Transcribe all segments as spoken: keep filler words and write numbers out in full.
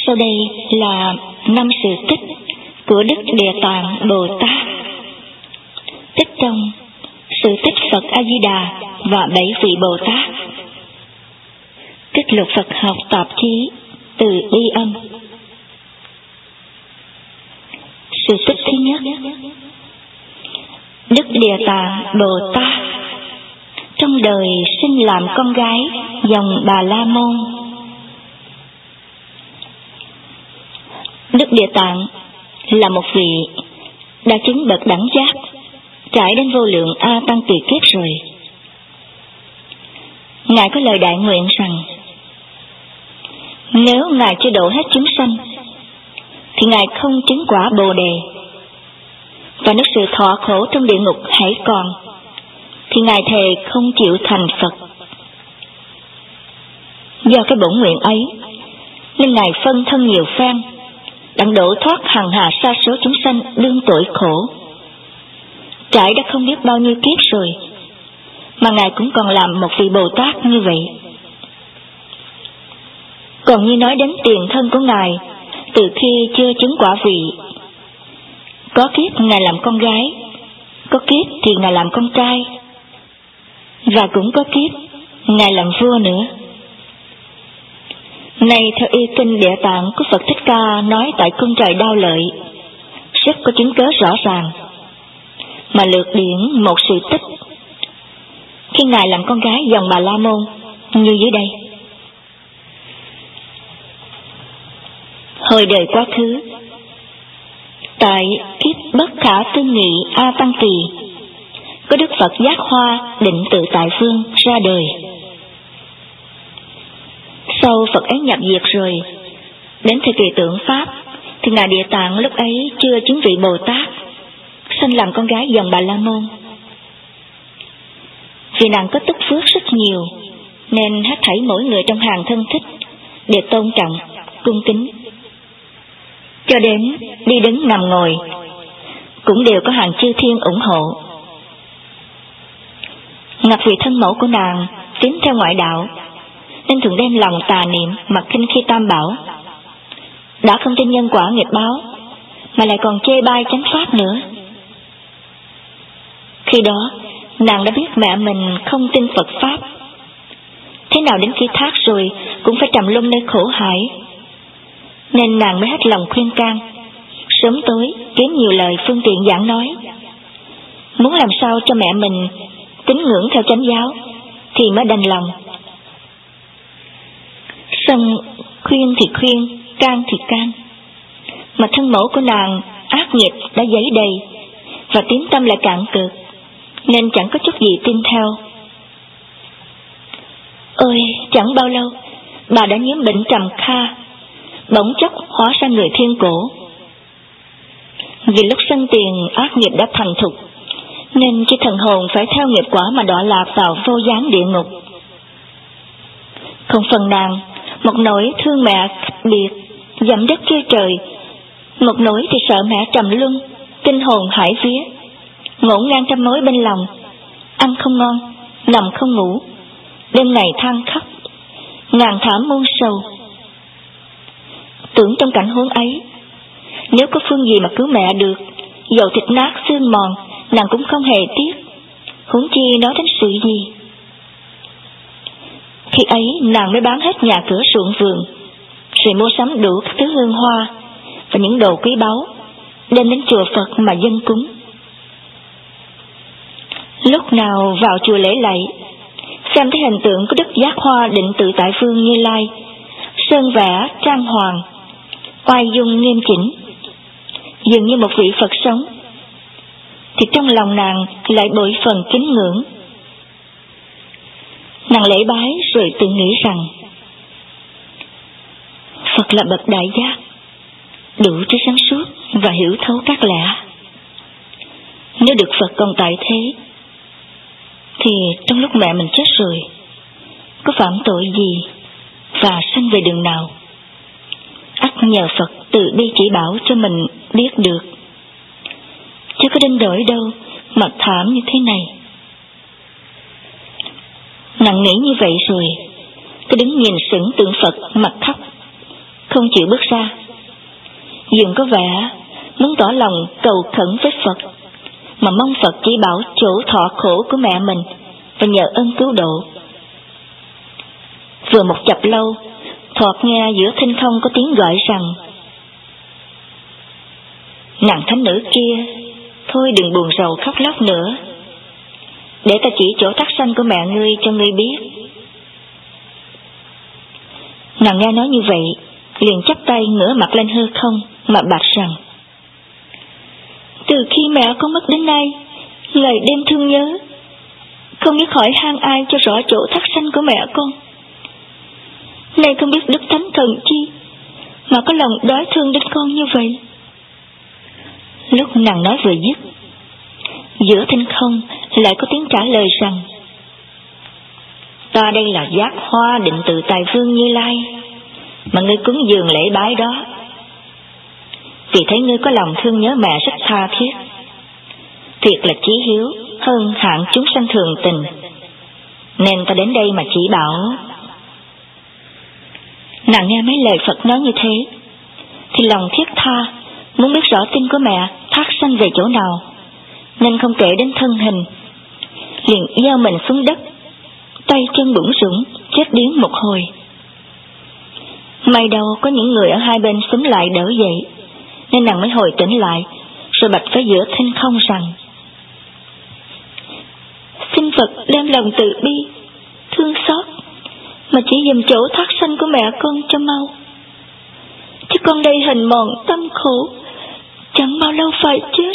Sau đây là năm sự tích của Đức Địa Tạng Bồ Tát. Tích trong sự tích Phật A Di Đà và bảy vị Bồ Tát. Tích lục Phật học tạp chí từ Y Âm. Sự tích thứ nhất. Đức Địa Tạng Bồ Tát trong đời sinh làm con gái dòng Bà La Môn. Đức Địa Tạng là một vị đã chứng bậc đẳng giác, trải đến vô lượng A Tăng Tỳ kiếp rồi. Ngài có lời đại nguyện rằng nếu Ngài chưa độ hết chúng sanh thì Ngài không chứng quả Bồ Đề, và nếu sự thọ khổ trong địa ngục hãy còn thì Ngài thề không chịu thành Phật. Do cái bổn nguyện ấy nên Ngài phân thân nhiều phen, đặng độ thoát hằng hà sa số chúng sanh đương tội khổ. Trải đã không biết bao nhiêu kiếp rồi, mà Ngài cũng còn làm một vị Bồ Tát như vậy. Còn như nói đến tiền thân của Ngài, từ khi chưa chứng quả vị, có kiếp Ngài làm con gái, có kiếp thì Ngài làm con trai, và cũng có kiếp Ngài làm vua nữa. Này theo y kinh Địa Tạng của Phật Thích Ca nói tại cung trời Đao Lợi, rất có chứng cớ rõ ràng, mà lược điển một sự tích khi Ngài làm con gái dòng Bà La Môn như dưới đây. Hồi đời quá khứ, tại kiếp bất khả tư nghị A Tăng Kỳ, có Đức Phật Giác Hoa Định Tự Tại Phương ra đời. Sau Phật ấy nhập diệt rồi, đến thời kỳ tượng Pháp thì Ngài Địa Tạng lúc ấy chưa chứng vị Bồ Tát, sanh làm con gái dòng Bà La Môn. Vì nàng có túc phước rất nhiều, nên hết thảy mỗi người trong hàng thân thích đều tôn trọng, cung kính. Cho đến đi đứng nằm ngồi cũng đều có hàng chư thiên ủng hộ. Ngặt vì thân mẫu của nàng tín theo ngoại đạo, nên thường đem lòng tà niệm mà khinh khi tam bảo. Đã không tin nhân quả nghiệp báo, mà lại còn chê bai chánh pháp nữa. Khi đó nàng đã biết mẹ mình không tin Phật pháp, thế nào đến khi thác rồi cũng phải trầm luân nơi khổ hải, nên nàng mới hết lòng khuyên can, sớm tối kiếm nhiều lời phương tiện giảng nói, muốn làm sao cho mẹ mình tín ngưỡng theo chánh giáo thì mới đành lòng. Xong khuyên thì khuyên, can thì can, mà thân mẫu của nàng ác nghiệp đã dấy đầy, và tín tâm lại cạn cược, nên chẳng có chút gì tin theo. Ôi, chẳng bao lâu bà đã nhiễm bệnh trầm kha, bỗng chốc hóa ra người thiên cổ. Vì lúc sân tiền ác nghiệp đã thành thục, nên khi thần hồn phải theo nghiệp quả mà đọa lạc vào vô gián địa ngục. Không phần nàng, một nỗi thương mẹ biệt, dẫm đất chơi trời, một nỗi thì sợ mẹ trầm luân, tinh hồn hải vía, ngổn ngang trăm mối bên lòng, ăn không ngon, nằm không ngủ, đêm ngày than khóc, ngàn thảm muôn sầu. Tưởng trong cảnh huống ấy, nếu có phương gì mà cứu mẹ được, dầu thịt nát xương mòn, nàng cũng không hề tiếc, huống chi nói đến sự gì. Khi ấy nàng mới bán hết nhà cửa ruộng vườn, rồi mua sắm đủ các thứ hương hoa và những đồ quý báu, đem đến chùa Phật mà dâng cúng. Lúc nào vào chùa lễ lạy, xem thấy hình tượng của Đức Giác Hoa Định Tự Tại Phương Như Lai, sơn vẽ trang hoàng, oai dung nghiêm chỉnh, dường như một vị Phật sống, thì trong lòng nàng lại bội phần kính ngưỡng. Nàng lễ bái rồi tự nghĩ rằng Phật là bậc đại giác, đủ trí sáng suốt và hiểu thấu các lẽ. Nếu được Phật còn tại thế, thì trong lúc mẹ mình chết rồi, có phạm tội gì và sanh về đường nào, ắt nhờ Phật tự đi chỉ bảo cho mình biết được, chứ có đến đổi đâu mà thảm như thế này. Nàng nghĩ như vậy rồi, cứ đứng nhìn sững tượng Phật mặt khóc, không chịu bước ra. Dường có vẻ muốn tỏ lòng cầu khẩn với Phật, mà mong Phật chỉ bảo chỗ thọ khổ của mẹ mình và nhờ ơn cứu độ. Vừa một chập lâu, thoạt nghe giữa thinh không có tiếng gọi rằng: nàng thánh nữ kia, thôi đừng buồn rầu khóc lóc nữa, để ta chỉ chỗ thác sanh của mẹ ngươi cho ngươi biết. Nàng nghe nói như vậy, liền chắp tay ngửa mặt lên hư không mà bạch rằng: từ khi mẹ con mất đến nay, ngày đêm thương nhớ, không biết hỏi han ai cho rõ chỗ thác sanh của mẹ con. Nay không biết đức thánh thần chi mà có lòng đói thương đến con như vậy. Lúc nàng nói vừa dứt, giữa thinh không lại có tiếng trả lời rằng: ta đây là Giác Hoa Định Tự Tài Vương Như Lai mà ngươi cúng dường lễ bái đó. Vì thấy ngươi có lòng thương nhớ mẹ rất tha thiết, thiệt là chí hiếu hơn hạng chúng sanh thường tình, nên ta đến đây mà chỉ bảo. Nàng nghe mấy lời Phật nói như thế thì lòng thiết tha, muốn biết rõ tin của mẹ thác sanh về chỗ nào, nên không kể đến thân hình, liền gieo mình xuống đất, tay chân bủn rủn, chết điếng một hồi. May đâu có những người ở hai bên xúm lại đỡ dậy, nên nàng mới hồi tỉnh lại, rồi bạch với giữa thinh không rằng: xin Phật đem lòng từ bi, thương xót mà chỉ dùm chỗ thác sanh của mẹ con cho mau, chứ con đây hình mòn tâm khổ, chẳng bao lâu phải chết.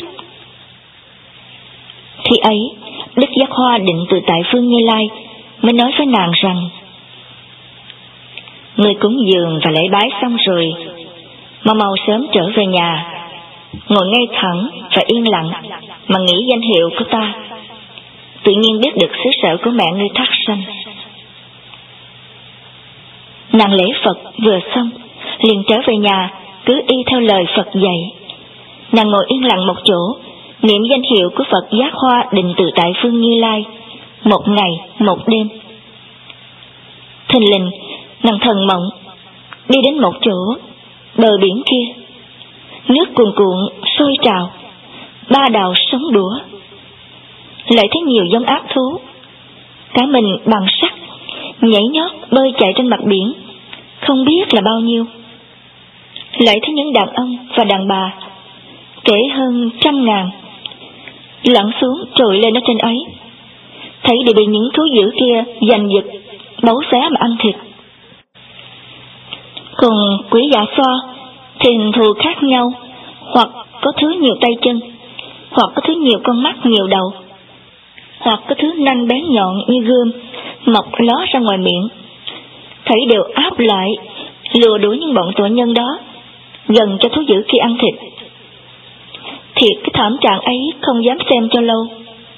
Khi ấy, Đức Giác Hoa Định Tự Tại Vương Như Lai mới nói với nàng rằng: người cúng dường và lễ bái xong rồi, mà mau sớm trở về nhà, ngồi ngay thẳng và yên lặng mà nghĩ danh hiệu của ta, tự nhiên biết được xứ sở của mẹ ngươi thác sanh. Nàng lễ Phật vừa xong, liền trở về nhà, cứ y theo lời Phật dạy. Nàng ngồi yên lặng một chỗ, niệm danh hiệu của Phật Giác Hoa Định Tự Tại Vương Như Lai một ngày một đêm. Thình lình nàng thần mộng, đi đến một chỗ bờ biển kia, nước cuồn cuộn sôi trào, ba đạo sóng đũa, lại thấy nhiều giống ác thú, cả mình bằng sắt, nhảy nhót bơi chạy trên mặt biển, không biết là bao nhiêu. Lại thấy những đàn ông và đàn bà, kể hơn trăm ngàn, lặn xuống trồi lên ở trên ấy, thấy đều bị những thú dữ kia giành giật, bấu xé mà ăn thịt. Còn quỷ dạ xoa thì hình thù khác nhau, hoặc có thứ nhiều tay chân, hoặc có thứ nhiều con mắt nhiều đầu, hoặc có thứ nanh bén nhọn như gươm mọc ló ra ngoài miệng, thấy đều áp lại lừa đuổi những bọn tội nhân đó gần cho thú dữ kia ăn thịt. Thiệt cái thảm trạng ấy không dám xem cho lâu.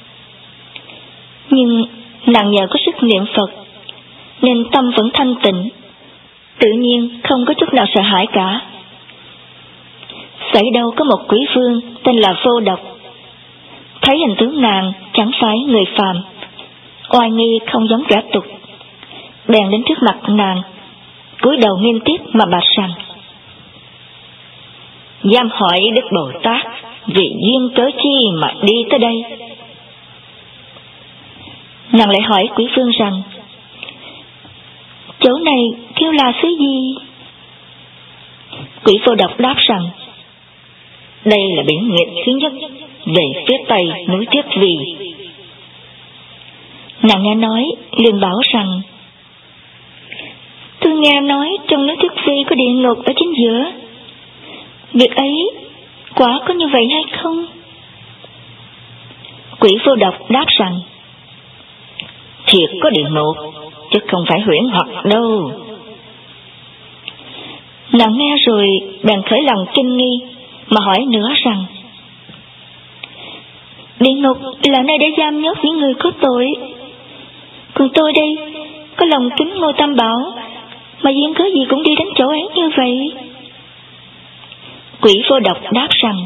Nhưng nàng nhờ có sức niệm Phật nên tâm vẫn thanh tịnh, tự nhiên không có chút nào sợ hãi cả. Xảy đâu có một quỷ vương tên là Vô Độc, thấy hình tướng nàng chẳng phải người phàm, oai nghi không giống kẻ tục, bèn đến trước mặt nàng, cúi đầu nghiêm tiếp mà bạch rằng: dám hỏi Đức Bồ Tát vì duyên cớ chi mà đi tới đây? Nàng lại hỏi quỷ vương rằng: chỗ này kêu là xứ gì? Quỷ Vô Độc đáp rằng: đây là biển nghịch thứ nhất về phía tây núi Thiết Vì. Nàng nghe nói liền bảo rằng: tôi nghe nói trong núi Thiết Vi có địa ngục ở chính giữa, việc ấy quả có như vậy hay không? Quỷ Vô Độc đáp rằng: thiệt có địa ngục, chứ không phải huyễn hoặc đâu. Nàng nghe rồi bèn khởi lòng kinh nghi mà hỏi nữa rằng: địa ngục là nơi để giam nhốt những người có tội, còn tôi đây có lòng kính Ngôi Tam Bảo mà duyên cớ gì cũng đi đến chỗ ấy như vậy? Quỷ Vô Độc đáp rằng: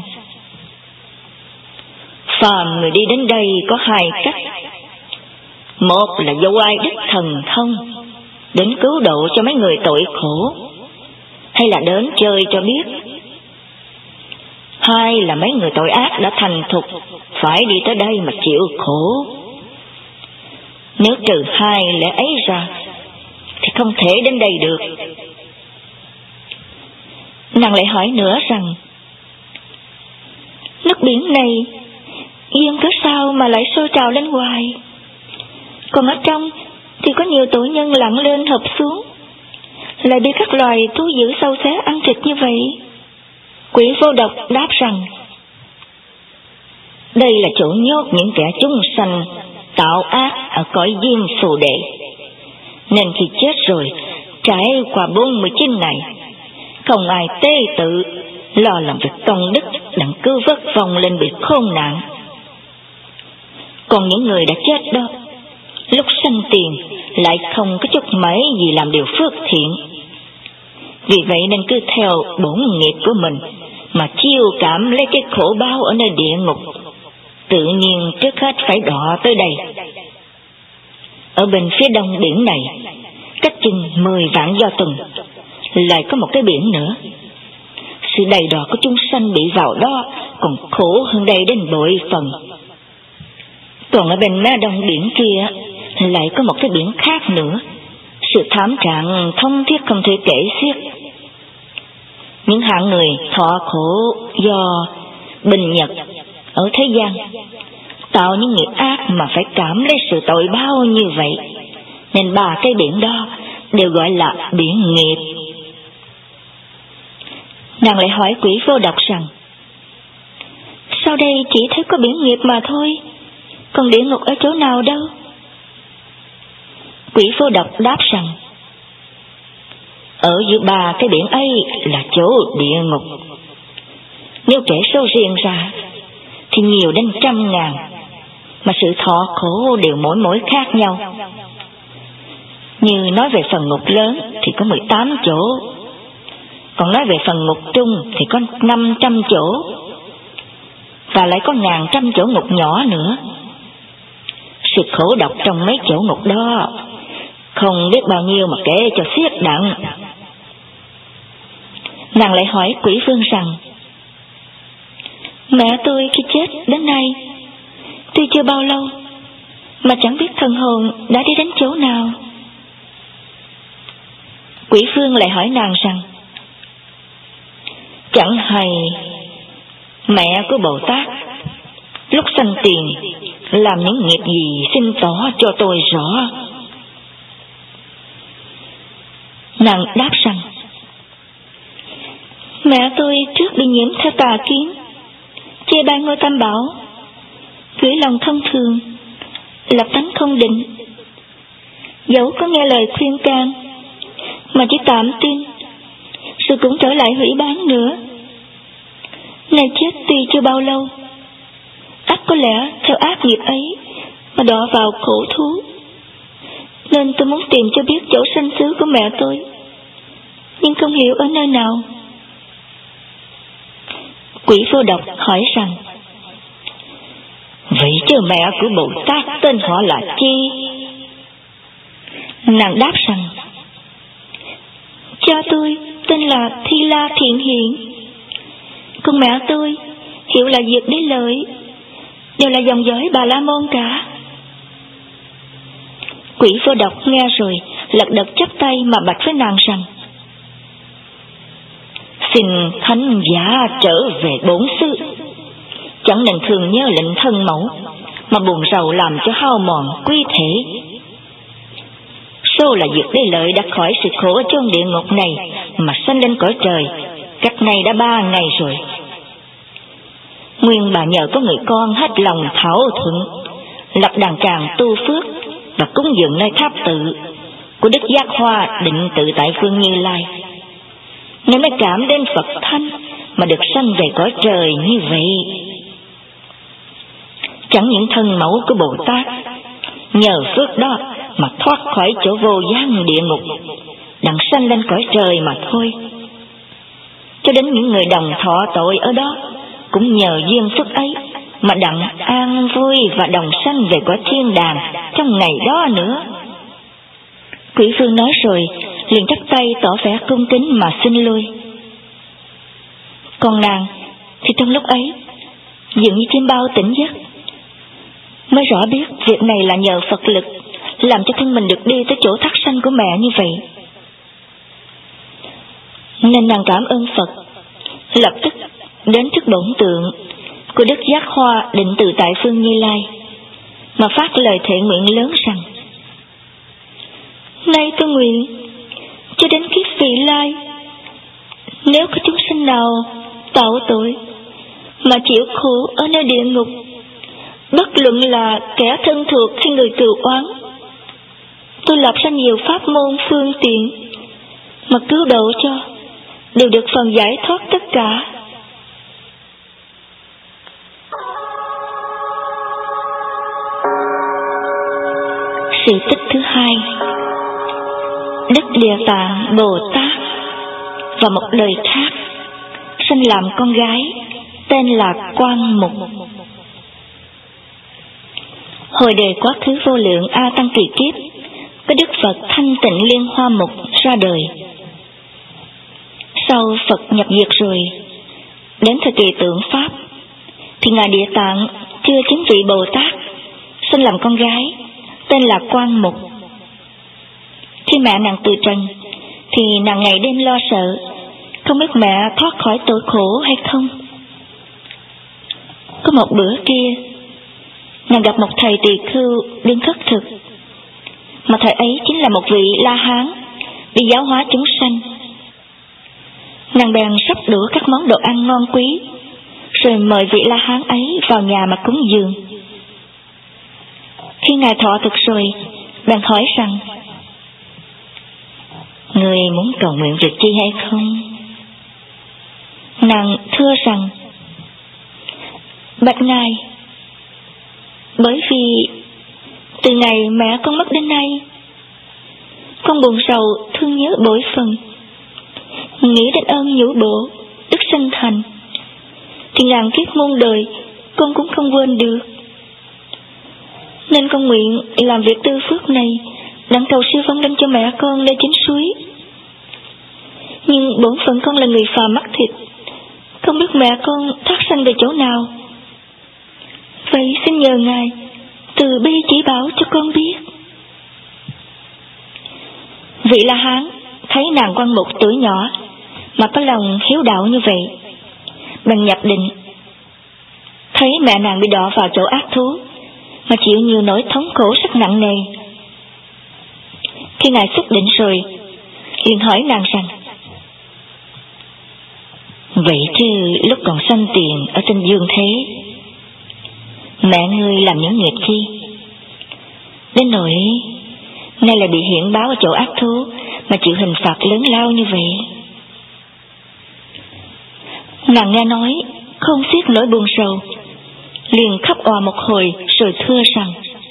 phàm người đi đến đây có hai cách. Một là do ai đích thần thông đến cứu độ cho mấy người tội khổ, hay là đến chơi cho biết? Hai là mấy người tội ác đã thành thục, phải đi tới đây mà chịu khổ. Nếu trừ hai lẽ ấy ra, thì không thể đến đây được. Nàng lại hỏi nữa rằng, nước biển này duyên cớ sao mà lại sôi trào lên hoài? Còn ở trong thì có nhiều tội nhân lặn lên hợp xuống, lại bị các loài thú dữ sâu xé ăn thịt như vậy. Quỷ vô độc đáp rằng, đây là chỗ nhốt những kẻ chúng sanh tạo ác ở cõi diêm phù đệ, nên khi chết rồi, trải qua bốn mươi chín ngày, không ai tế tự lo làm việc công đức đặng cứu vớt vong lên bị khốn nạn. Còn những người đã chết đó, lúc sanh tiền lại không có chút mấy gì làm điều phước thiện. Vì vậy nên cứ theo bổn nghiệp của mình mà chiêu cảm lấy cái khổ báo ở nơi địa ngục, tự nhiên trước hết phải đọa tới đây. Ở bên phía đông biển này, cách chừng mười vạn do tuần, lại có một cái biển nữa. Sự đầy đọa của chúng sanh bị vào đó còn khổ hơn đây đến bội phần. Còn ở bên mé đông biển kia lại có một cái biển khác nữa, sự thảm trạng thông thiết không thể kể xiết. Những hạng người thọ khổ do bình nhật ở thế gian, tạo những nghiệp ác mà phải cảm lấy sự tội báo như vậy, nên ba cái biển đó đều gọi là biển nghiệp. Nàng lại hỏi quỷ vô độc rằng, sau đây chỉ thấy có biển nghiệp mà thôi, còn địa ngục ở chỗ nào đâu? Quỷ vô độc đáp rằng, ở giữa ba cái biển ấy là chỗ địa ngục. Nếu kể số riêng ra thì nhiều đến trăm ngàn, mà sự thọ khổ đều mỗi mỗi khác nhau. Như nói về phần ngục lớn thì có mười tám chỗ, còn nói về phần ngục trung thì có năm trăm chỗ, và lại có ngàn trăm chỗ ngục nhỏ nữa. Sự khổ độc trong mấy chỗ ngục đó không biết bao nhiêu mà kể cho xiết đặng. Nàng lại hỏi quỷ vương rằng, mẹ tôi khi chết đến nay tuy chưa bao lâu mà chẳng biết thần hồn đã đi đến chỗ nào. Quỷ vương lại hỏi nàng rằng, chẳng hay mẹ của Bồ Tát lúc sanh tiền làm những nghiệp gì, xin tỏ cho tôi rõ. Nàng đáp rằng, mẹ tôi trước bị nhiễm theo tà kiến, chê bai ngôi Tam Bảo, gửi lòng thông thường, lập tánh không định. Dẫu có nghe lời khuyên can mà chỉ tạm tin, rồi cũng trở lại hủy bán nữa. Này chết tuy chưa bao lâu, ắt có lẽ theo ác nghiệp ấy mà đọa vào khổ thú, nên tôi muốn tìm cho biết chỗ sanh xứ của mẹ tôi, nhưng không hiểu ở nơi nào. Quỷ vô độc hỏi rằng, vậy chứ mẹ của Bồ Tát tên họ là chi? Nàng đáp rằng, cha tôi tên là Thi La Thiện Hiện, còn mẹ tôi hiệu là Diệt Đế Lợi, đều là dòng dõi Bà La Môn cả. Quỷ vô độc nghe rồi lật đật chắp tay mà bạch với nàng rằng, xin thánh giả trở về bổn xứ, chẳng nên thường nhớ lệnh thân mẫu mà buồn rầu làm cho hao mòn quý thể. Số là Diệt Đế Lợi đã khỏi sự khổ ở chốn địa ngục này mà sanh lên cõi trời, cách này đã ba ngày rồi. Nguyên bà nhờ có người con hết lòng thảo thuận, lập đàn tràng tu phước và cúng dường nơi tháp tự của Đức Giác Hoa Định Tự tại phương Như Lai, nên mới cảm đến Phật Thánh mà được sanh về cõi trời như vậy. Chẳng những thân mẫu của Bồ Tát nhờ phước đó mà thoát khỏi chỗ vô gián địa ngục, đặng sanh lên cõi trời mà thôi, cho đến những người đồng thọ tội ở đó cũng nhờ duyên phước ấy mà đặng an vui và đồng sanh về cõi thiên đàng trong ngày đó nữa. Quỷ vương nói rồi liền chắp tay tỏ vẻ cung kính mà xin lui. Còn nàng thì trong lúc ấy dường như chim bao tỉnh giấc, mới rõ biết việc này là nhờ Phật lực làm cho thân mình được đi tới chỗ thác sanh của mẹ như vậy. Nên nàng cảm ơn Phật, lập tức đến trước bổn tượng của Đức Giác Hoa Định Tự Tại Phương Như Lai mà phát lời thệ nguyện lớn rằng: Nay tôi nguyện cho đến kiếp vị lai, nếu có chúng sinh nào tạo tội mà chịu khổ ở nơi địa ngục, bất luận là kẻ thân thuộc hay người cừu oán, tôi lập ra nhiều pháp môn phương tiện mà cứu độ cho, đều được phần giải thoát tất cả. Sự tích thứ hai, Đức Địa Tạng Bồ Tát và một đời khác sinh làm con gái tên là Quan Mục. Hồi đời quá khứ vô lượng A Tăng kỳ kiếp, có Đức Phật Thanh Tịnh Liên Hoa Mục ra đời. Sau Phật nhập diệt rồi, đến thời kỳ tượng Pháp, thì Ngài Địa Tạng chưa chứng vị Bồ Tát, sinh làm con gái tên là Quan Mục. Khi mẹ nàng từ trần, thì nàng ngày đêm lo sợ, không biết mẹ thoát khỏi tội khổ hay không. Có một bữa kia, nàng gặp một thầy tỳ khưu đứng khất thực, mà thầy ấy chính là một vị La Hán đi giáo hóa chúng sanh. Nàng bèn sắp đũa các món đồ ăn ngon quý, rồi mời vị La Hán ấy vào nhà mà cúng dường. Khi ngài thọ thực rồi, bèn hỏi rằng: Người muốn cầu nguyện việc chi hay không? Nàng thưa rằng: Bạch ngài, bởi vì từ ngày mẹ con mất đến nay, con buồn sầu thương nhớ bội phần, nghĩ đến ơn nhũ bộ đức sanh thành, thì ngàn kiếp muôn đời con cũng không quên được. Nên con nguyện làm việc tư phước này, đặng cầu siêu phong linh cho mẹ con nơi chính suối. Nhưng bổn phận con là người phàm mắt thịt, không biết mẹ con thác sanh về chỗ nào. Vậy xin nhờ ngài từ bi chỉ bảo cho con biết. Vị La Hán thấy nàng Quan Mục tuổi nhỏ mà có lòng hiếu đạo như vậy, bèn nhập định. Thấy mẹ nàng bị đọa vào chỗ ác thú mà chịu nhiều nỗi thống khổ rất nặng nề. Khi ngài xuất định rồi, liền hỏi nàng rằng: Vậy chứ lúc còn sanh tiền ở trên dương thế, mẹ ngươi làm những nghiệp chi, đến nỗi nay lại bị hiện báo ở chỗ ác thú mà chịu hình phạt lớn lao như vậy? Nàng nghe nói không xiết nỗi buồn sầu, liền khóc òa một hồi rồi thưa rằng: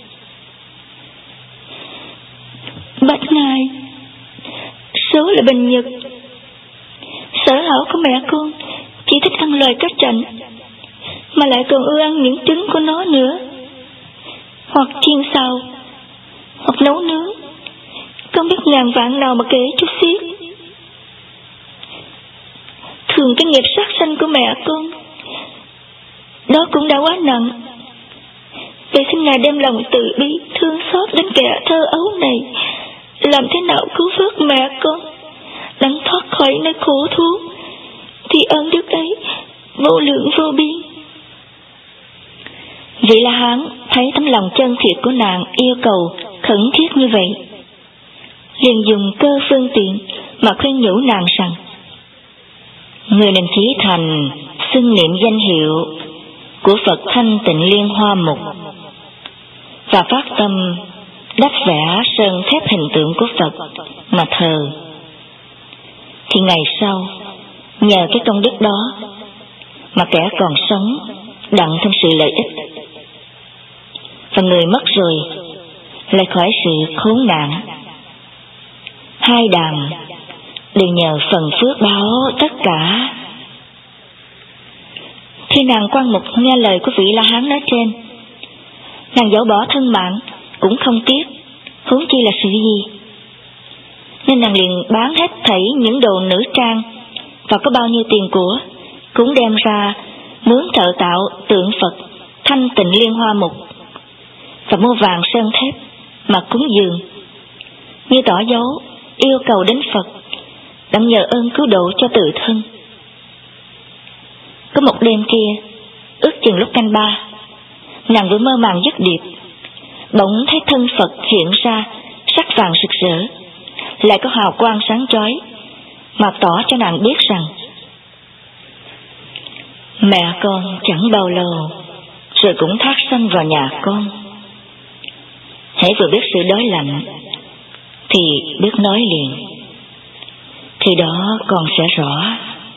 Bạch ngài, số là bình nhật, sở hữu của mẹ con chỉ thích ăn loài cá chạnh, mà lại còn ưa ăn những trứng của nó nữa, hoặc chiên xào, hoặc nấu nướng, không biết ngàn vạn nào mà kể chút xiết. Thường cái nghiệp sát sanh của mẹ con đó cũng đã quá nặng. Vậy xin ngài đem lòng từ bi thương xót đến kẻ thơ ấu này, làm thế nào cứu vớt mẹ con đặng thoát khỏi nơi khổ thú, thì ơn đức ấy vô lượng vô biên. Vị La Hán thấy tấm lòng chân thiệt của nàng yêu cầu khẩn thiết như vậy, liền dùng cơ phương tiện mà khuyên nhủ nàng rằng: Người nên chí thành xưng niệm danh hiệu của Phật Thanh Tịnh Liên Hoa Mục, và phát tâm đắp vẽ sơn thép hình tượng của Phật mà thờ, thì ngày sau nhờ cái công đức đó mà kẻ còn sống đặng thêm sự lợi ích, và người mất rồi lại khỏi sự khốn nạn. Hai đàn đều nhờ phần phước báo tất cả. Khi nàng Quan Mục nghe lời của vị La Hán nói trên, nàng dẫu bỏ thân mạng cũng không tiếc, huống chi là sự gì. nên nàng liền bán hết thảy những đồ nữ trang và có bao nhiêu tiền của cũng đem ra mướn thợ tạo tượng Phật Thanh Tịnh Liên Hoa Mục và mua vàng sơn thép mà cúng dường, như tỏ dấu yêu cầu đến Phật đặng nhờ ơn cứu độ cho tự thân. Có một đêm kia, ước chừng lúc canh ba, nàng vừa mơ màng giấc điệp, bỗng thấy thân Phật hiện ra sắc vàng rực rỡ, lại có hào quang sáng chói, mà tỏ cho nàng biết rằng mẹ con chẳng bao lâu rồi cũng thác sanh vào nhà con. Hễ vừa biết sự đói lạnh thì biết nói liền, khi đó con sẽ rõ.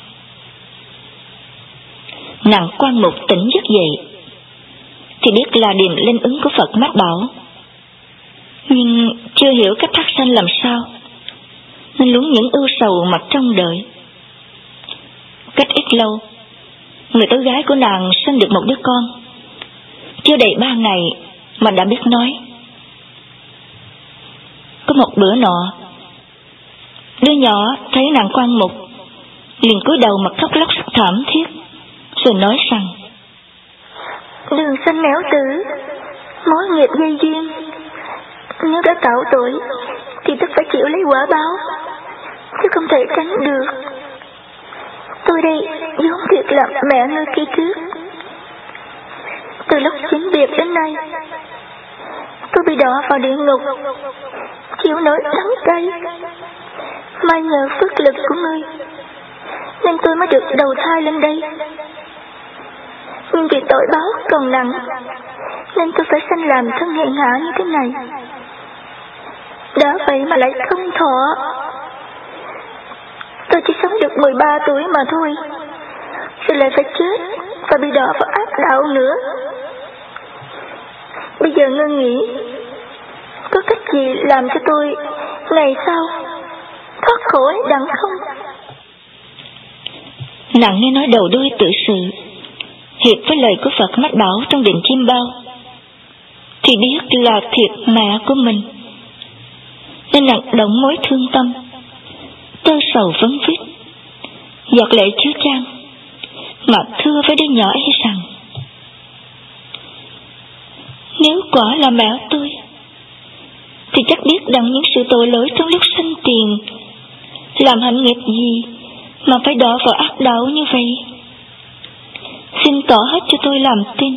Nàng Quan Mục tỉnh giấc dậy thì biết là điềm linh ứng của Phật mách bảo, nhưng chưa hiểu cách thác sanh làm sao, nên luống những ưu sầu mặt trong đời. Cách ít lâu, người tớ gái của nàng sinh được một đứa con, chưa đầy ba ngày mà đã biết nói. Có một bữa nọ, đứa nhỏ thấy nàng Quan Mục liền cúi đầu mà khóc lóc thảm thiết, rồi nói rằng: Đường sinh nẻo tử, mối nghiệp dây duyên, nếu đã tạo tội thì tất phải chịu lấy quả báo, chứ không thể tránh được. Tôi đây vốn thiệt là mẹ ngươi khi trước. Từ lúc chính biệt đến nay, tôi bị đọa vào địa ngục, chịu nỗi đắng cay. May nhờ phước lực của ngươi nên tôi mới được đầu thai lên đây. Nhưng vì tội báo còn nặng nên tôi phải sanh làm thân hèn hạ như thế này. Đã vậy mà lại không thọ. Tôi chỉ sống được mười ba tuổi mà thôi, rồi lại phải chết và bị đọa vào ác đạo nữa. Bây giờ ngươi nghĩ có cách gì làm cho tôi ngày sau thoát khỏi đặng không? Nàng nghe nói đầu đuôi tự sự, hiệp với lời của Phật mách bảo trong Định Chim Bao, thì biết là thiệt mẹ của mình, nên nàng động mối thương tâm, tơ sầu vấn vít, giọt lệ chứa chan, mà thưa với đứa nhỏ ấy rằng: Nếu quả là mẹ tôi, thì chắc biết đặng những sự tội lỗi trong lúc sanh tiền, làm hạnh nghiệp gì mà phải đọa vào ác đạo như vậy. Xin tỏ hết cho tôi làm tin.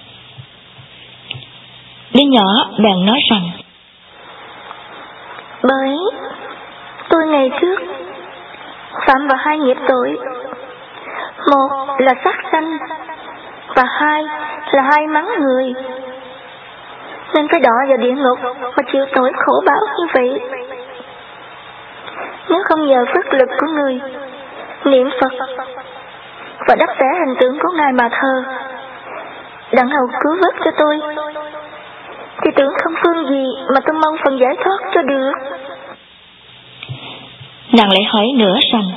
Đứa nhỏ bèn nói rằng: Bởi tôi ngày trước phạm vào hai nghiệp tội, một là sát sanh và hai là hai mắng người, nên phải đọa vào địa ngục mà chịu tội khổ báo như vậy. Nếu không nhờ phước lực của người niệm Phật và đắp vẽ hình tượng của Ngài mà thờ, đặng hầu cứu vớt cho tôi, thì tưởng không phương gì mà tôi mong phần giải thoát cho được. Nàng lại hỏi nữa rằng: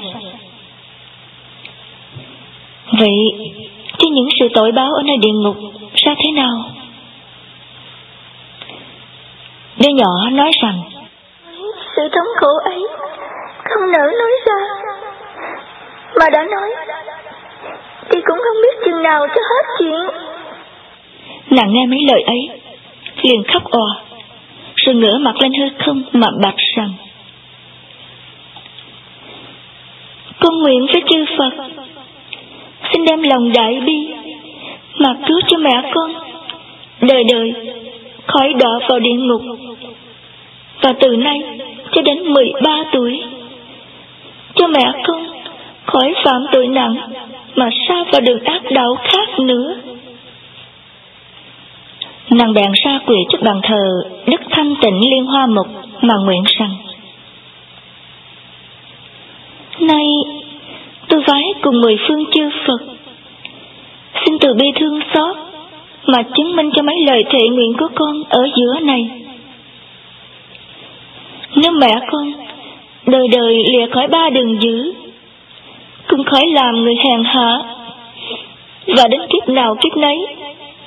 Vậy chứ những sự tội báo ở nơi địa ngục sao thế nào? Đứa nhỏ nói rằng: Sự thống khổ ấy không nỡ nói ra, mà đã nói thì cũng không biết chừng nào cho hết chuyện. Nàng nghe mấy lời ấy liền khóc òa, rồi ngửa mặt lên hư không mà bạch rằng: Con nguyện với chư Phật, xin đem lòng đại bi mà cứu cho mẹ con đời đời khỏi đọa vào địa ngục, và từ nay cho đến mười ba tuổi, cho mẹ con khỏi phạm tội nặng mà sa vào đường ác đạo khác nữa. Nàng bèn ra quỳ trước bàn thờ Đức Thanh Tịnh Liên Hoa Mục mà nguyện rằng: Nay tôi vái cùng mười phương chư Phật, xin từ bi thương xót mà chứng minh cho mấy lời thệ nguyện của con ở giữa này. Nếu mẹ con đời đời lìa khỏi ba đường dữ, cũng khỏi làm người hèn hạ, và đến kiếp nào kiếp nấy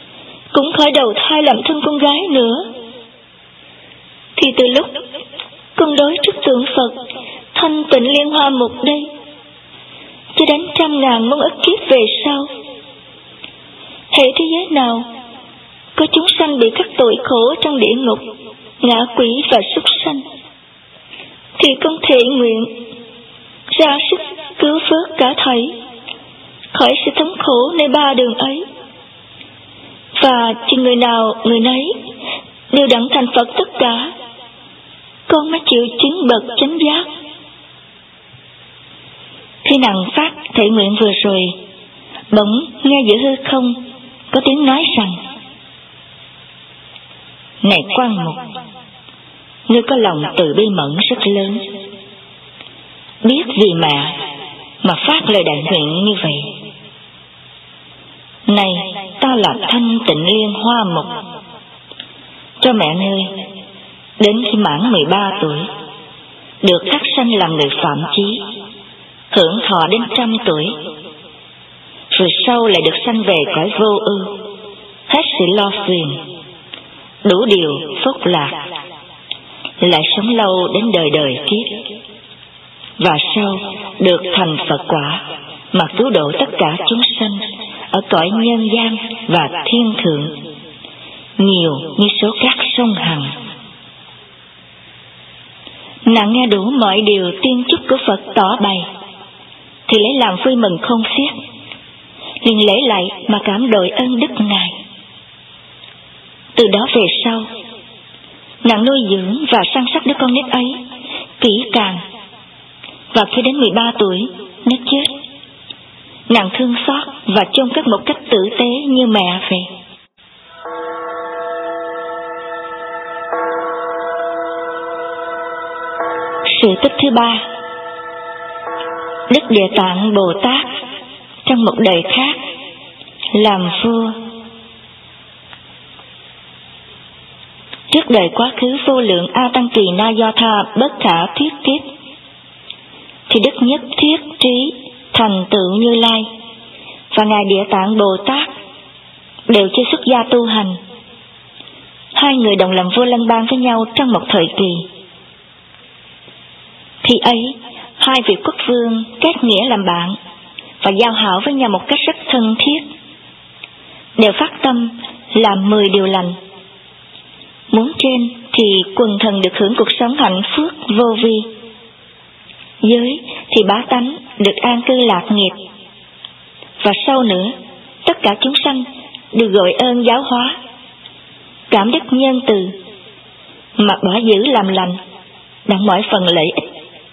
cũng khỏi đầu thai làm thân con gái nữa, thì từ lúc con đối trước tượng Phật thanh tịnh Liên Hoa Mục đây, cho đến trăm ngàn muôn ức kiếp về sau. Hệ thế giới nào có chúng sanh bị các tội khổ trong địa ngục, ngạ quỷ và súc sanh, thì con thệ nguyện ra sức cứu vớt cả thảy khỏi sự thống khổ nơi ba đường ấy. Và chỉ người nào người nấy đều đặng thành Phật tất cả, con mới chịu chứng bậc chánh giác. Khi nàng phát thệ nguyện vừa rồi, bỗng nghe giữa hư không có tiếng nói rằng: Này Quan Mục, ngươi có lòng từ bi mẫn rất lớn, biết vì mẹ mà phát lời đại nguyện như vậy. Này, ta là thanh tịnh Liên Hoa Mục, cho mẹ ngươi đến khi mãn mười ba tuổi được thác sanh làm người phạm chí, hưởng thọ đến trăm tuổi, rồi sau lại được sanh về cõi vô ưu, hết sự lo phiền, đủ điều phúc lạc, lại sống lâu đến đời đời kiếp, và sau được thành Phật quả mà cứu độ tất cả chúng sanh ở cõi nhân gian và thiên thượng, nhiều như số cát sông Hằng. Nàng nghe đủ mọi điều tiên chúc của Phật tỏ bày, thì lấy làm vui mừng không xiết, liền lễ lạy mà cảm đội ơn đức Ngài. Từ đó về sau, nàng nuôi dưỡng và săn sóc đứa con nít ấy kỹ càng, và khi đến mười ba tuổi nó chết, nàng thương xót và chôn cất một cách tử tế như mẹ vậy. Sự tích thứ ba, Đức Địa Tạng Bồ Tát trong một đời khác làm vua. Trước đời quá khứ vô lượng A Tăng Kỳ Na Do Tha bất khả thuyết tiếp, thì Đức Nhất Thiết Trí thành tựu Như Lai và Ngài Địa Tạng Bồ Tát đều chưa xuất gia tu hành. Hai người đồng làm vua lân bang với nhau trong một thời kỳ. Khi ấy, hai vị quốc vương kết nghĩa làm bạn và giao hảo với nhau một cách rất thân thiết, đều phát tâm làm mười điều lành. Muốn trên thì quần thần được hưởng cuộc sống hạnh phúc vô vi, dưới thì bá tánh được an cư lạc nghiệp, và sau nữa tất cả chúng sanh được gọi ơn giáo hóa, cảm đức nhân từ mà bỏ giữ làm lành, đặng mọi phần lợi ích.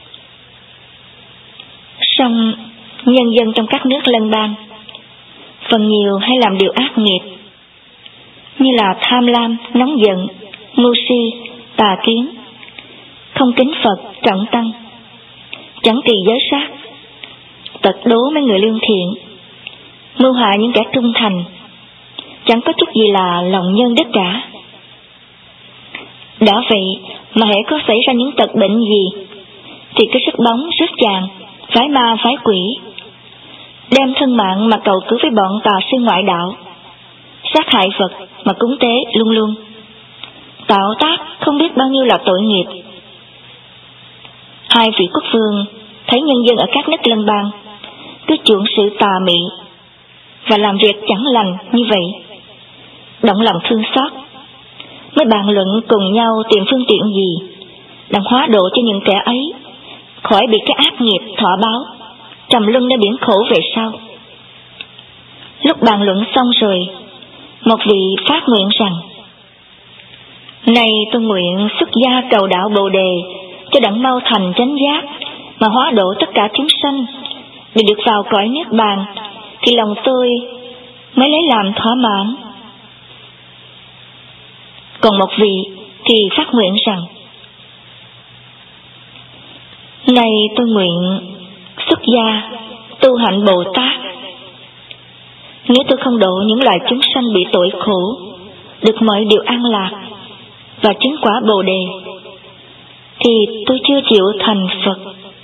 Song nhân dân trong các nước lân bang phần nhiều hay làm điều ác nghiệp, như là tham lam, nóng giận, mưu si, tà kiến, không kính Phật, trọng tăng, chẳng trì giới sát, tật đố mấy người lương thiện, mưu hại những kẻ trung thành, chẳng có chút gì là lòng nhân đức cả. Đã vậy mà hễ có xảy ra những tật bệnh gì, thì cứ sức bóng rước chàng, phái ma phái quỷ, đem thân mạng mà cầu cứu với bọn tà sư ngoại đạo, sát hại Phật mà cúng tế luôn luôn, tạo tác không biết bao nhiêu là tội nghiệp. Hai vị quốc vương thấy nhân dân ở các nước lân bang cứ chuộng sự tà mị và làm việc chẳng lành như vậy, động lòng thương xót, mới bàn luận cùng nhau tìm phương tiện gì đặng hóa độ cho những kẻ ấy khỏi bị cái ác nghiệp thọ báo trầm luân nơi biển khổ về sau. Lúc bàn luận xong rồi, một vị phát nguyện rằng: Này tôi nguyện xuất gia cầu đạo Bồ Đề, cho đặng mau thành chánh giác mà hóa độ tất cả chúng sanh để được vào cõi niết bàn, thì lòng tôi mới lấy làm thỏa mãn. Còn một vị thì phát nguyện rằng: Này tôi nguyện xuất gia tu hạnh Bồ Tát, nếu tôi không độ những loài chúng sanh bị tội khổ được mọi điều an lạc và chứng quả Bồ Đề, thì tôi chưa chịu thành Phật.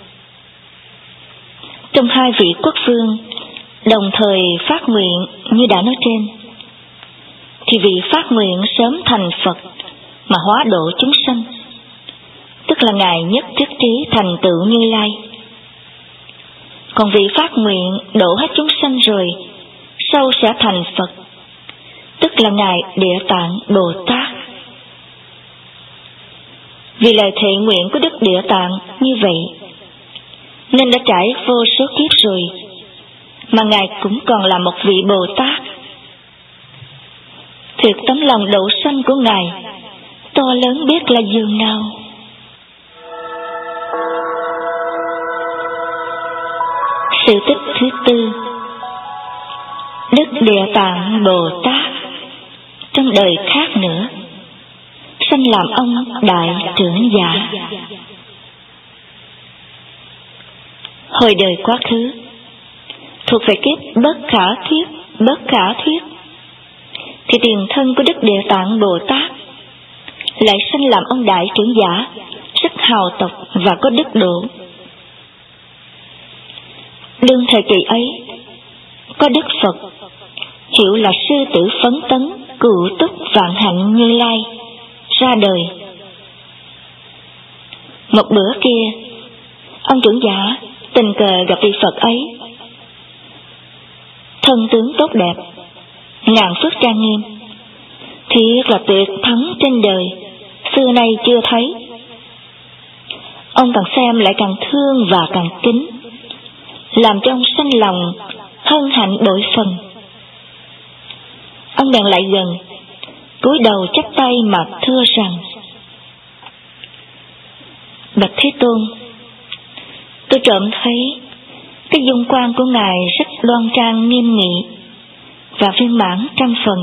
Trong hai vị quốc vương đồng thời phát nguyện như đã nói trên, thì vị phát nguyện sớm thành Phật mà hóa độ chúng sanh, tức tức là Ngài nhất thiết trí thành tựu Như Lai. Còn vị phát nguyện độ hết chúng sanh rồi, sau sẽ thành Phật, tức là Ngài Địa Tạng Bồ Tát. Vì lời thệ nguyện của Đức Địa Tạng như vậy, nên đã trải vô số kiếp rồi, mà Ngài cũng còn là một vị Bồ Tát. Thiệt tấm lòng độ sanh của Ngài to lớn biết là dường nào. Sự tích thứ tư, Đức Địa Tạng Bồ Tát trong đời khác nữa sanh làm ông đại trưởng giả. Hồi đời quá khứ, thuộc về kiếp bất khả thuyết, bất khả thuyết, thì tiền thân của Đức Địa Tạng Bồ Tát lại sanh làm ông đại trưởng giả, rất hào tộc và có đức độ. Đương thời kỳ ấy, có Đức Phật hiệu là Sư Tử Phấn Tấn Cựu Túc Vạn Hạnh Như Lai ra đời. Một bữa kia, ông trưởng giả tình cờ gặp vị Phật ấy, thân tướng tốt đẹp, ngàn phước trang nghiêm, thiệt là tuyệt thắng trên đời, xưa nay chưa thấy. Ông càng xem lại càng thương và càng kính, làm cho ông sanh lòng hân hạnh bội phần. Ông bèn lại gần, cúi đầu chắp tay mà thưa rằng: Bạch Thế Tôn, tôi trộm thấy cái dung quan của Ngài rất đoan trang nghiêm nghị và viên mãn trăm phần.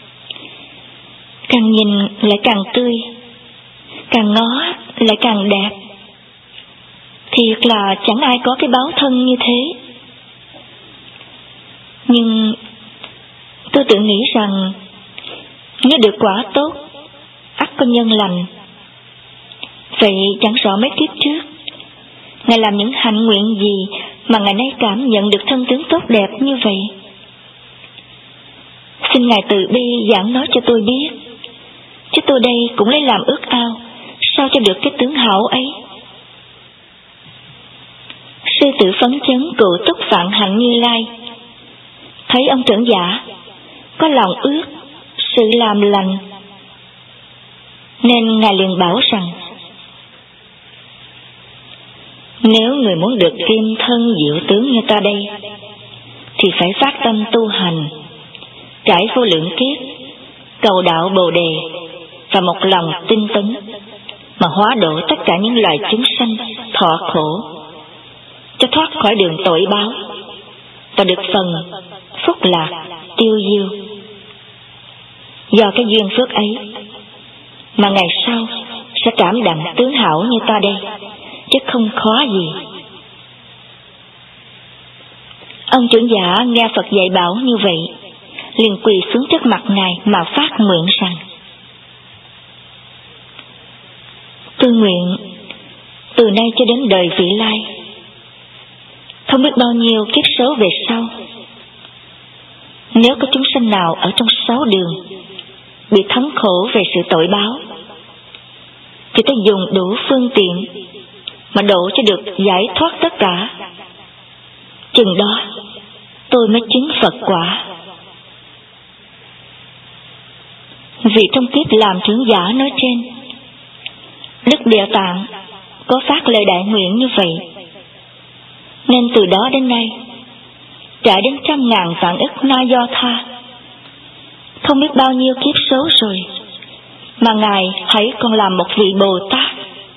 Càng nhìn lại càng tươi, càng ngó lại càng đẹp. Thiệt là chẳng ai có cái báo thân như thế. Nhưng tôi tự nghĩ rằng nếu được quả tốt, ắt có nhân lành. Vậy chẳng rõ mấy kiếp trước Ngài làm những hạnh nguyện gì mà ngày nay cảm nhận được thân tướng tốt đẹp như vậy? Xin Ngài từ bi giảng nói cho tôi biết, chứ tôi đây cũng lấy làm ước ao, sao cho được cái tướng hảo ấy. Sư Tử Phấn Chấn Cựu Túc Vạn Hạnh Như Lai thấy ông trưởng giả có lòng ước sự làm lành, nên Ngài liền bảo rằng: Nếu người muốn được kim thân diệu tướng như ta đây, thì phải phát tâm tu hành, trải vô lượng kiếp, cầu đạo Bồ Đề và một lòng tinh tấn, mà hóa độ tất cả những loài chúng sanh thọ khổ, cho thoát khỏi đường tội báo và được phần phúc lạc tiêu diêu. Do cái duyên phước ấy mà ngày sau sẽ cảm đặng tướng hảo như ta đây, chứ không khó gì. Ông trưởng giả nghe Phật dạy bảo như vậy, liền quỳ xuống trước mặt Ngài mà phát nguyện rằng: Tôi nguyện từ nay cho đến đời vị lai, không biết bao nhiêu kiếp số về sau, nếu có chúng sanh nào ở trong sáu đường bị thống khổ về sự tội báo, thì tôi dùng đủ phương tiện mà độ cho được giải thoát tất cả. Chừng đó tôi mới chứng Phật quả. Vì trong kiếp làm trưởng giả nói trên, Đức Địa Tạng có phát lời đại nguyện như vậy, nên từ đó đến nay trải đến trăm ngàn vạn ức na do tha, không biết bao nhiêu kiếp số rồi, mà Ngài hãy còn làm một vị Bồ Tát.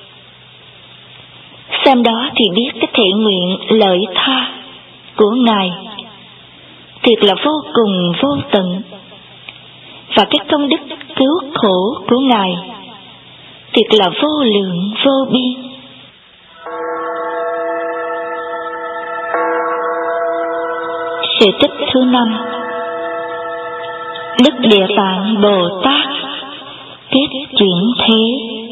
Xem đó thì biết cái thệ nguyện lợi tha của Ngài thiệt là vô cùng vô tận, và cái công đức cứu khổ của Ngài thiệt là vô lượng vô biên. Sự tích thứ năm, Đức Địa Tạng Bồ Tát tiếp chuyển thế.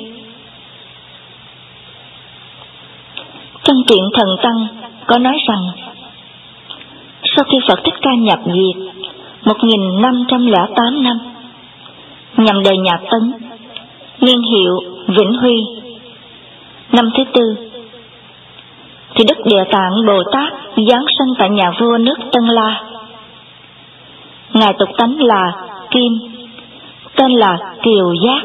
Trong truyện Thần Tăng có nói rằng, sau khi Phật Thích Ca nhập diệt một nghìn năm trăm lẻ tám năm, nhằm đời nhà Tấn, niên hiệu Vĩnh Huy, Năm thứ tư thì Đức Địa Tạng Bồ Tát giáng sanh tại nhà vua nước Tân La. Ngài tục tánh là Kim, tên là Kiều Giác.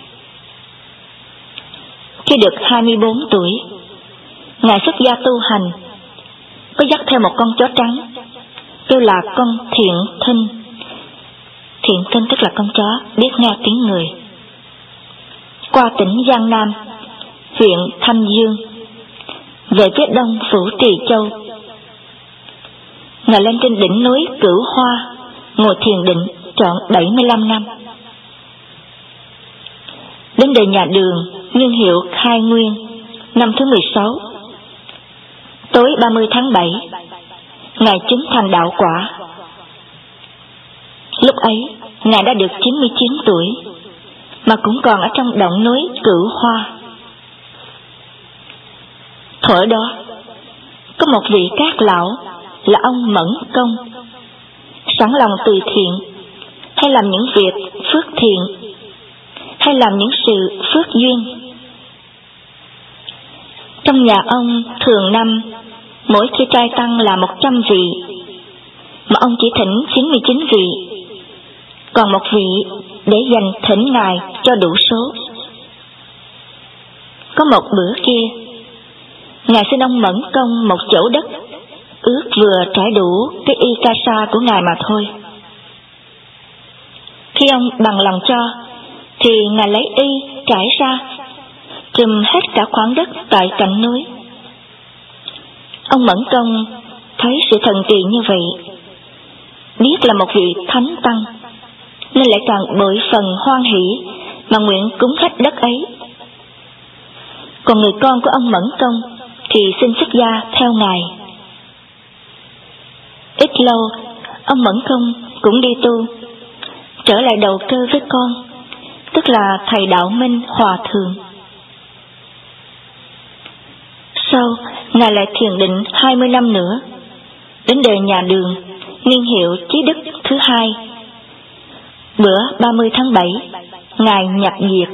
Khi được hai mươi bốn tuổi, Ngài xuất gia tu hành, có dắt theo một con chó trắng, kêu là con Thiện Thinh. Thiện Thinh tức là con chó biết nghe tiếng người. Qua tỉnh Giang Nam, huyện Thanh Dương, về phía đông phủ Trì Châu. Ngài lên trên đỉnh núi Cửu Hoa, ngồi thiền định trọn bảy mươi lăm năm. Đến đời nhà Đường, niên hiệu Khai Nguyên, năm thứ mười sáu. Tối ba mươi tháng bảy, Ngài chứng thành đạo quả. Lúc ấy, Ngài đã được chín mươi chín tuổi, mà cũng còn ở trong động núi Cửu Hoa. Thuở đó, có một vị cát lão là ông Mẫn Công, sẵn lòng từ thiện, hay làm những việc phước thiện, hay làm những sự phước duyên. Trong nhà ông thường năm, mỗi khi trai tăng là một trăm vị, mà ông chỉ thỉnh chín mươi chín vị, còn một vị để dành thỉnh Ngài cho đủ số. Có một bữa kia, Ngài xin ông Mẫn Công một chỗ đất, ước vừa trải đủ cái y ca sa của Ngài mà thôi. Khi ông bằng lòng cho, thì Ngài lấy y trải ra, trùm hết cả khoảng đất tại cạnh núi. Ông Mẫn Công thấy sự thần kỳ như vậy, biết là một vị thánh tăng, nên lại càng bội phần hoan hỷ mà nguyện cúng hết đất ấy. Còn người con của ông Mẫn Công thì xin xuất gia theo Ngài. Ít lâu, ông Mẫn Công cũng đi tu, trở lại đầu cơ với con, tức là thầy Đạo Minh Hòa Thượng. Sau, Ngài lại thiền định hai mươi năm nữa, đến đời nhà Đường, niên hiệu Chí Đức thứ hai. Bữa ba mươi tháng bảy, Ngài nhập diệt.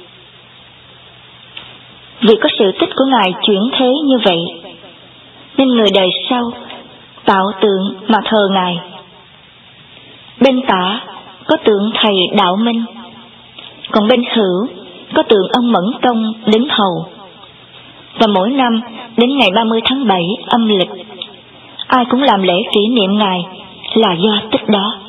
Vì có sự tích của Ngài chuyển thế như vậy, nên người đời sau tạo tượng mà thờ Ngài. Bên tả có tượng thầy Đạo Minh, còn bên hữu có tượng ông Mẫn Công đứng hầu. Và mỗi năm đến ngày ba mươi tháng bảy âm lịch, ai cũng làm lễ kỷ niệm Ngài là do tích đó.